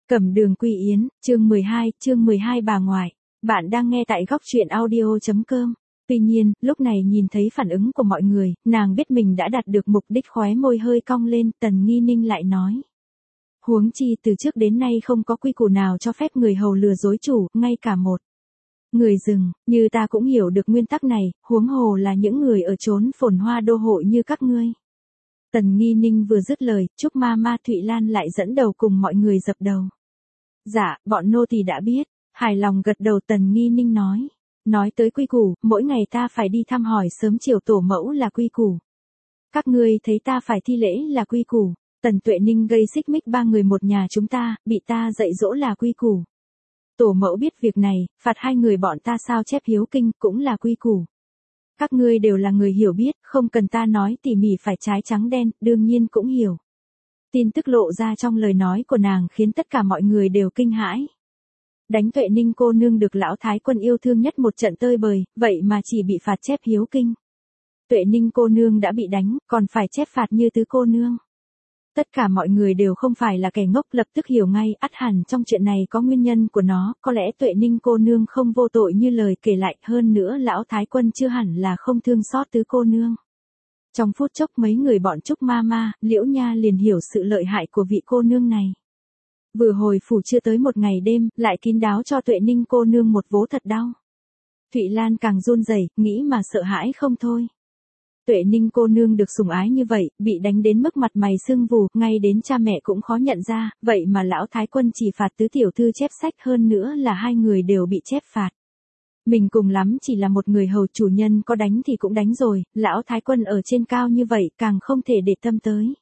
Cẩm Đường Quy Yến, chương 12 bà ngoại. Bạn đang nghe tại góc truyện audio.com. Tuy nhiên, lúc này nhìn thấy phản ứng của mọi người, nàng biết mình đã đạt được mục đích, khóe môi hơi cong lên, Tần Nghi Ninh lại nói. Huống chi từ trước đến nay không có quy củ nào cho phép người hầu lừa dối chủ, ngay cả một người rừng, như ta cũng hiểu được nguyên tắc này, huống hồ là những người ở chốn phồn hoa đô hội như các ngươi. Tần Nghi Ninh vừa dứt lời, Trúc Ma Thụy Lan lại dẫn đầu cùng mọi người dập đầu. Dạ, bọn nô tỳ đã biết, hài lòng gật đầu. Tần Nghi Ninh nói tới quy củ, mỗi ngày ta phải đi thăm hỏi sớm chiều tổ mẫu là quy củ. Các ngươi thấy ta phải thi lễ là quy củ. Tần Tuệ Ninh gây xích mích ba người một nhà chúng ta, bị ta dạy dỗ là quy củ. Tổ mẫu biết việc này, phạt hai người bọn ta sao chép hiếu kinh cũng là quy củ. Các ngươi đều là người hiểu biết, không cần ta nói tỉ mỉ phải trái trắng đen, đương nhiên cũng hiểu. Tin tức lộ ra trong lời nói của nàng khiến tất cả mọi người đều kinh hãi. Đánh Tuệ Ninh cô nương được lão thái quân yêu thương nhất một trận tơi bời, vậy mà chỉ bị phạt chép hiếu kinh. Tuệ Ninh cô nương đã bị đánh, còn phải chép phạt như tứ cô nương. Tất cả mọi người đều không phải là kẻ ngốc, lập tức hiểu ngay, ắt hẳn trong chuyện này có nguyên nhân của nó, có lẽ Tuệ Ninh cô nương không vô tội như lời kể lại, hơn nữa lão thái quân chưa hẳn là không thương xót tứ cô nương. Trong phút chốc mấy người bọn Trúc Ma, Liễu Nha liền hiểu sự lợi hại của vị cô nương này. Vừa hồi phủ chưa tới một ngày đêm, lại kín đáo cho Tuệ Ninh cô nương một vố thật đau. Thụy Lan càng run rẩy, nghĩ mà sợ hãi không thôi. Tuệ Ninh cô nương được sủng ái như vậy, bị đánh đến mức mặt mày sưng vù, ngay đến cha mẹ cũng khó nhận ra, vậy mà lão thái quân chỉ phạt tứ tiểu thư chép sách, hơn nữa là hai người đều bị chép phạt. Mình cùng lắm chỉ là một người hầu, chủ nhân có đánh thì cũng đánh rồi, lão thái quân ở trên cao như vậy càng không thể để tâm tới.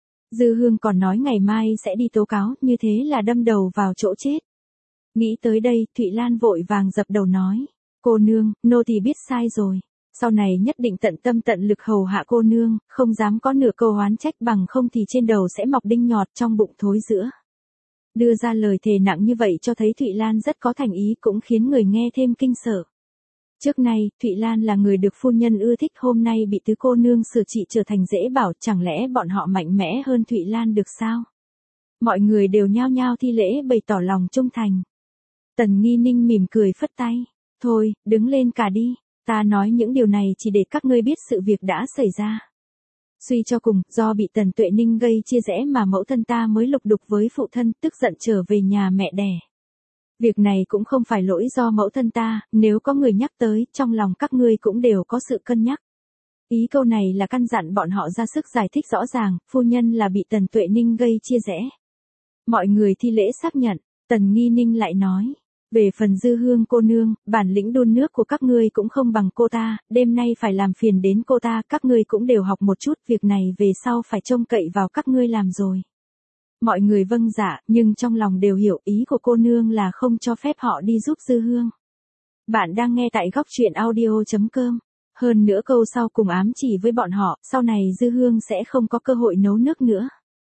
Dư Hương còn nói ngày mai sẽ đi tố cáo, như thế là đâm đầu vào chỗ chết. Nghĩ tới đây, Thụy Lan vội vàng dập đầu nói, cô nương, nô tỳ biết sai rồi. Sau này nhất định tận tâm tận lực hầu hạ cô nương, không dám có nửa câu oán trách, bằng không thì trên đầu sẽ mọc đinh nhọt, trong bụng thối rữa. Đưa ra lời thề nặng như vậy cho thấy Thụy Lan rất có thành ý, cũng khiến người nghe thêm kinh sợ. Trước nay, Thụy Lan là người được phu nhân ưa thích, hôm nay bị tứ cô nương sửa trị trở thành dễ bảo, chẳng lẽ bọn họ mạnh mẽ hơn Thụy Lan được sao? Mọi người đều nhao nhao thi lễ bày tỏ lòng trung thành. Tần Nghi Ninh mỉm cười phất tay, thôi, đứng lên cả đi. Ta nói những điều này chỉ để các ngươi biết sự việc đã xảy ra. Suy cho cùng, do bị Tần Tuệ Ninh gây chia rẽ mà mẫu thân ta mới lục đục với phụ thân, tức giận trở về nhà mẹ đẻ. Việc này cũng không phải lỗi do mẫu thân ta, nếu có người nhắc tới, trong lòng các ngươi cũng đều có sự cân nhắc. Ý câu này là căn dặn bọn họ ra sức giải thích rõ ràng, phu nhân là bị Tần Tuệ Ninh gây chia rẽ. Mọi người thi lễ xác nhận, Tần Nghi Ninh lại nói. Về phần Dư Hương cô nương, bản lĩnh đun nước của các ngươi cũng không bằng cô ta, đêm nay phải làm phiền đến cô ta, các ngươi cũng đều học một chút, việc này về sau phải trông cậy vào các ngươi làm rồi. Mọi người vâng dạ, nhưng trong lòng đều hiểu ý của cô nương là không cho phép họ đi giúp Dư Hương. Bạn đang nghe tại góc truyện audio.com. Hơn nữa câu sau cùng ám chỉ với bọn họ, sau này Dư Hương sẽ không có cơ hội nấu nước nữa.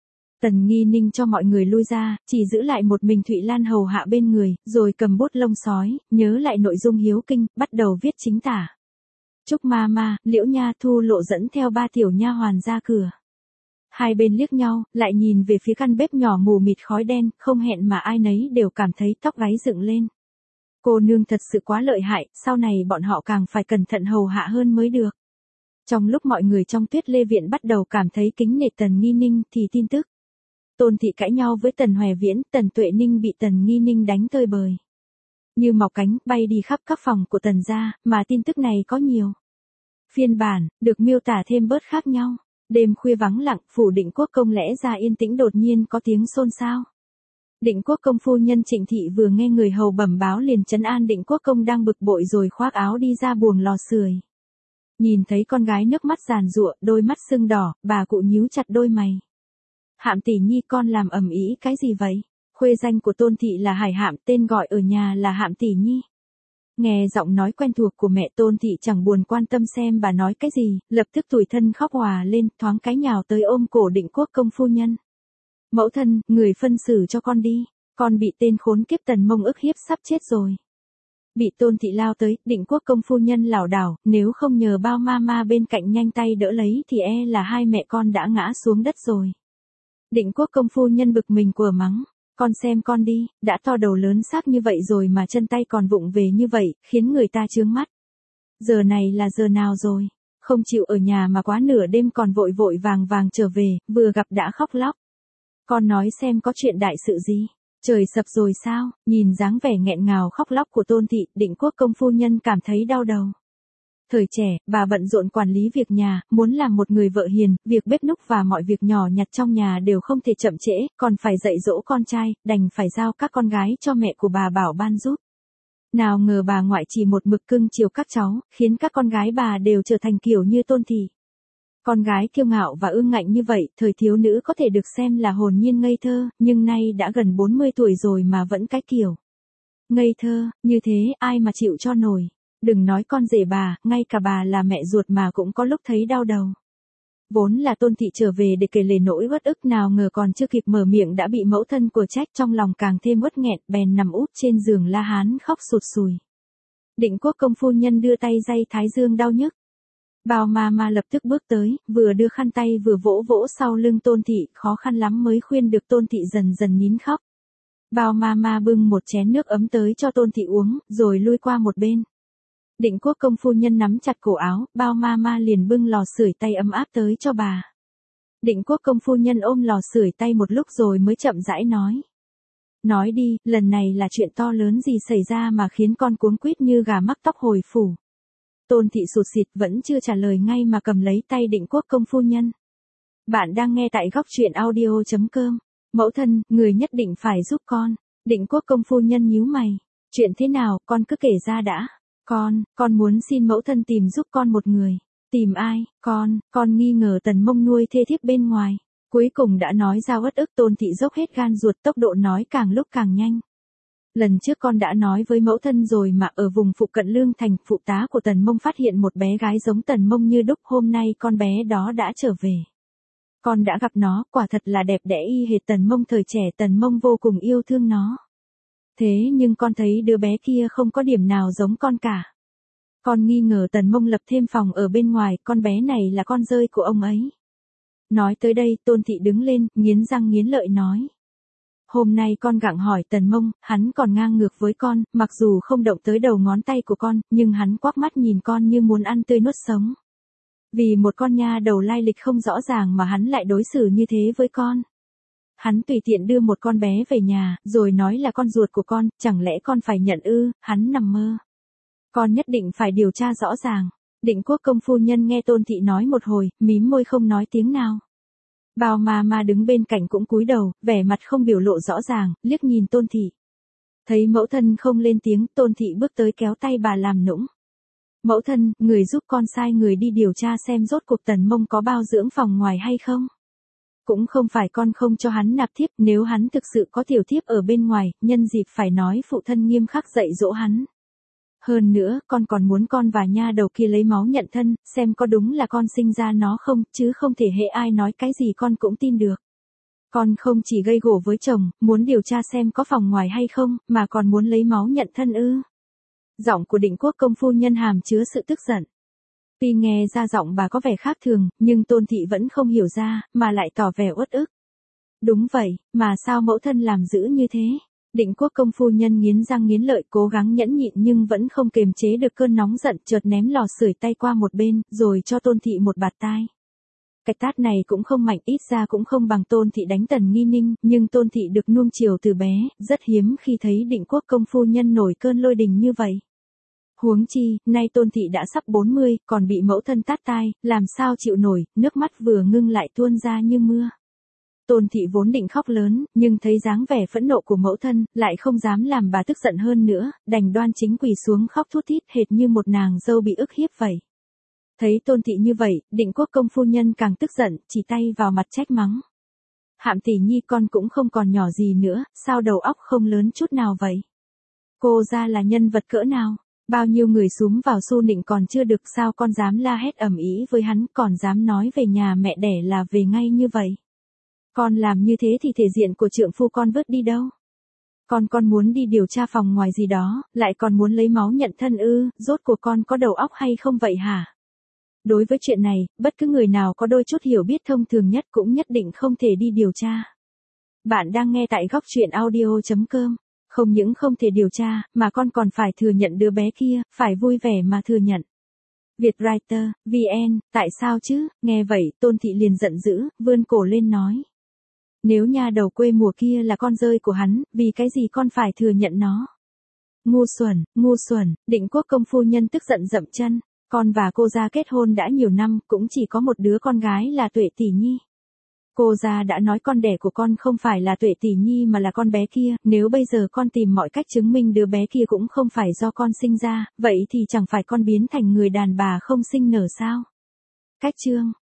Tần Nghi Ninh cho mọi người lui ra, chỉ giữ lại một mình Thụy Lan hầu hạ bên người, rồi cầm bút lông sói, nhớ lại nội dung hiếu kinh, bắt đầu viết chính tả. Trúc Ma, Liễu Nha Thu Lộ dẫn theo ba tiểu nha hoàn ra cửa. Hai bên liếc nhau, lại nhìn về phía căn bếp nhỏ mù mịt khói đen, không hẹn mà ai nấy đều cảm thấy tóc gáy dựng lên. Cô nương thật sự quá lợi hại, sau này bọn họ càng phải cẩn thận hầu hạ hơn mới được. Trong lúc mọi người trong Tuyết Lê Viện bắt đầu cảm thấy kính nể Tần Nghi Ninh thì tin tức Tôn thị cãi nhau với Tần Hoè Viễn, Tần Tuệ Ninh bị Tần Nghi Ninh đánh tơi bời. Như mọc cánh, bay đi khắp các phòng của Tần gia, mà tin tức này có nhiều phiên bản, được miêu tả thêm bớt khác nhau. Đêm khuya vắng lặng, phủ Định Quốc công lẽ ra yên tĩnh, đột nhiên có tiếng xôn xao. Định Quốc công phu nhân Trịnh thị vừa nghe người hầu bẩm báo liền trấn an Định Quốc công đang bực bội, rồi khoác áo đi ra buồng lò sưởi. Nhìn thấy con gái nước mắt giàn giụa, đôi mắt sưng đỏ, bà cụ nhíu chặt đôi mày. Hạm tỷ nhi, con làm ầm ĩ cái gì vậy? Khuê danh của Tôn thị là Hải Hạm, tên gọi ở nhà là Hạm tỷ nhi. Nghe giọng nói quen thuộc của mẹ, Tôn thị chẳng buồn quan tâm xem bà nói cái gì, lập tức tủi thân khóc òa lên, thoáng cái nhào tới ôm cổ Định Quốc công phu nhân. Mẫu thân, người phân xử cho con đi, con bị tên khốn kiếp Tần Mông ức hiếp sắp chết rồi. Bị Tôn thị lao tới, Định Quốc công phu nhân lảo đảo, nếu không nhờ bao ma bên cạnh nhanh tay đỡ lấy thì là hai mẹ con đã ngã xuống đất rồi. Định Quốc công phu nhân bực mình quở mắng, Con xem con đi, đã to đầu lớn xác như vậy rồi mà chân tay còn vụng về như vậy, khiến người ta chướng mắt. Giờ này là giờ nào rồi? Không chịu ở nhà mà quá nửa đêm còn vội vội vàng vàng trở về, vừa gặp đã khóc lóc. Con nói xem có chuyện đại sự gì? Trời sập rồi sao? Nhìn dáng vẻ nghẹn ngào khóc lóc của Tôn Thị, Định Quốc công phu nhân cảm thấy đau đầu. Thời trẻ, bà bận rộn quản lý việc nhà, muốn làm một người vợ hiền, việc bếp núc và mọi việc nhỏ nhặt trong nhà đều không thể chậm trễ, còn phải dạy dỗ con trai, đành phải giao các con gái cho mẹ của bà bảo ban giúp. Nào ngờ bà ngoại chỉ một mực cưng chiều các cháu, khiến các con gái bà đều trở thành kiểu như Tôn Thị. Con gái kiêu ngạo và ương ngạnh như vậy, thời thiếu nữ có thể được xem là hồn nhiên ngây thơ, nhưng nay đã gần 40 tuổi rồi mà vẫn cái kiểu. Ngây thơ, như thế ai mà chịu cho nổi. Đừng nói con rể bà, ngay cả bà là mẹ ruột mà cũng có lúc thấy đau đầu. Vốn là Tôn Thị trở về để kể lể nỗi uất ức, nào ngờ còn chưa kịp mở miệng đã bị mẫu thân của trách, trong lòng càng thêm uất nghẹn, bèn nằm úp trên giường la hán khóc sụt sùi. Định Quốc công phu nhân đưa tay day thái dương đau nhức. Bao ma lập tức bước tới, vừa đưa khăn tay vừa vỗ vỗ sau lưng Tôn Thị, khó khăn lắm mới khuyên được Tôn Thị dần dần nín khóc. Bao ma bưng một chén nước ấm tới cho Tôn Thị uống, rồi lui qua một bên. Định Quốc công phu nhân nắm chặt cổ áo, Bao ma liền bưng lò sưởi tay ấm áp tới cho bà. Định Quốc công phu nhân ôm lò sưởi tay một lúc rồi mới chậm rãi nói. Nói đi, lần này là chuyện to lớn gì xảy ra mà khiến con cuống quýt như gà mắc tóc hồi phủ. Tôn Thị sụt sịt vẫn chưa trả lời ngay mà cầm lấy tay Định Quốc công phu nhân. Bạn đang nghe tại góc truyện audio.com. Mẫu thân, người nhất định phải giúp con. Định Quốc công phu nhân nhíu mày. Chuyện thế nào, con cứ kể ra đã. Con muốn xin mẫu thân tìm giúp con một người. Tìm ai? Con nghi ngờ Tần Mông nuôi thê thiếp bên ngoài. Cuối cùng đã nói ra uất ức. Tôn Thị dốc hết gan ruột, tốc độ nói càng lúc càng nhanh. Lần trước con đã nói với mẫu thân rồi mà, ở vùng phụ cận Lương Thành, phụ tá của Tần Mông phát hiện một bé gái giống Tần Mông như đúc, hôm nay con bé đó đã trở về. Con đã gặp nó, quả thật là đẹp đẽ y hệt Tần Mông thời trẻ, Tần Mông vô cùng yêu thương nó. Thế nhưng con thấy đứa bé kia không có điểm nào giống con cả. Con nghi ngờ Tần Mông lập thêm phòng ở bên ngoài, con bé này là con rơi của ông ấy. Nói tới đây, Tôn Thị đứng lên, nghiến răng nghiến lợi nói. Hôm nay con gặng hỏi Tần Mông, hắn còn ngang ngược với con, mặc dù không động tới đầu ngón tay của con, nhưng hắn quắc mắt nhìn con như muốn ăn tươi nuốt sống. Vì một con nha đầu lai lịch không rõ ràng mà hắn lại đối xử như thế với con. Hắn tùy tiện đưa một con bé về nhà, rồi nói là con ruột của con, chẳng lẽ con phải nhận ư? Hắn nằm mơ. Con nhất định phải điều tra rõ ràng. Định Quốc công phu nhân nghe Tôn Thị nói một hồi, mím môi không nói tiếng nào. Bao ma đứng bên cạnh cũng cúi đầu, vẻ mặt không biểu lộ rõ ràng, liếc nhìn Tôn Thị. Thấy mẫu thân không lên tiếng, Tôn Thị bước tới kéo tay bà làm nũng. Mẫu thân, người giúp con sai người đi điều tra xem rốt cuộc Tần Mông có bao dưỡng phòng ngoài hay không. Cũng không phải con không cho hắn nạp thiếp, nếu hắn thực sự có tiểu thiếp ở bên ngoài, nhân dịp phải nói phụ thân nghiêm khắc dạy dỗ hắn. Hơn nữa, con còn muốn con và nha đầu kia lấy máu nhận thân, xem có đúng là con sinh ra nó không, chứ không thể hễ ai nói cái gì con cũng tin được. Con không chỉ gây gổ với chồng, muốn điều tra xem có phòng ngoài hay không, mà còn muốn lấy máu nhận thân ư. Giọng của Định Quốc công phu nhân hàm chứa sự tức giận. Tuy nghe ra giọng bà có vẻ khác thường, nhưng Tôn Thị vẫn không hiểu ra, mà lại tỏ vẻ uất ức. Đúng vậy, mà sao mẫu thân làm dữ như thế? Định Quốc công phu nhân nghiến răng nghiến lợi, cố gắng nhẫn nhịn nhưng vẫn không kềm chế được cơn nóng giận, chợt ném lò sưởi tay qua một bên, rồi cho Tôn Thị một bạt tai. Cái tát này cũng không mạnh, ít ra cũng không bằng Tôn Thị đánh Tần Nghi Ninh, nhưng Tôn Thị được nuông chiều từ bé, rất hiếm khi thấy Định Quốc công phu nhân nổi cơn lôi đình như vậy. Huống chi, nay Tôn Thị đã sắp 40, còn bị mẫu thân tát tai, làm sao chịu nổi, nước mắt vừa ngưng lại tuôn ra như mưa. Tôn Thị vốn định khóc lớn, nhưng thấy dáng vẻ phẫn nộ của mẫu thân, lại không dám làm bà tức giận hơn nữa, đành đoan chính quỳ xuống khóc thút thít hệt như một nàng dâu bị ức hiếp vậy. Thấy Tôn Thị như vậy, Định Quốc công phu nhân càng tức giận, chỉ tay vào mặt trách mắng. Hạm tỷ nhi, con cũng không còn nhỏ gì nữa, sao đầu óc không lớn chút nào vậy? Cô ra là nhân vật cỡ nào? Bao nhiêu người súm vào xu nịnh còn chưa được, sao con dám la hét ầm ĩ với hắn, còn dám nói về nhà mẹ đẻ là về ngay như vậy? Con làm như thế thì thể diện của trượng phu con vứt đi đâu? Con muốn đi điều tra phòng ngoài gì đó, lại còn muốn lấy máu nhận thân ư? Rốt cuộc con có đầu óc hay không vậy hả? Đối với chuyện này, bất cứ người nào có đôi chút hiểu biết thông thường nhất cũng nhất định không thể đi điều tra. Bạn đang nghe tại góc truyện audio.com. Không những không thể điều tra, mà con còn phải thừa nhận đứa bé kia, phải vui vẻ mà thừa nhận. Vietwriter, VN, tại sao chứ? Nghe vậy, Tôn Thị liền giận dữ, vươn cổ lên nói. Nếu nha đầu quê mùa kia là con rơi của hắn, vì cái gì con phải thừa nhận nó? Ngu xuẩn, Định Quốc công phu nhân tức giận dậm chân. Con và cô gia kết hôn đã nhiều năm, cũng chỉ có một đứa con gái là Tuệ Tỷ Nhi. Cô gia đã nói con đẻ của con không phải là Tuệ Tỷ Nhi mà là con bé kia, nếu bây giờ con tìm mọi cách chứng minh đứa bé kia cũng không phải do con sinh ra, vậy thì chẳng phải con biến thành người đàn bà không sinh nở sao? Cách chương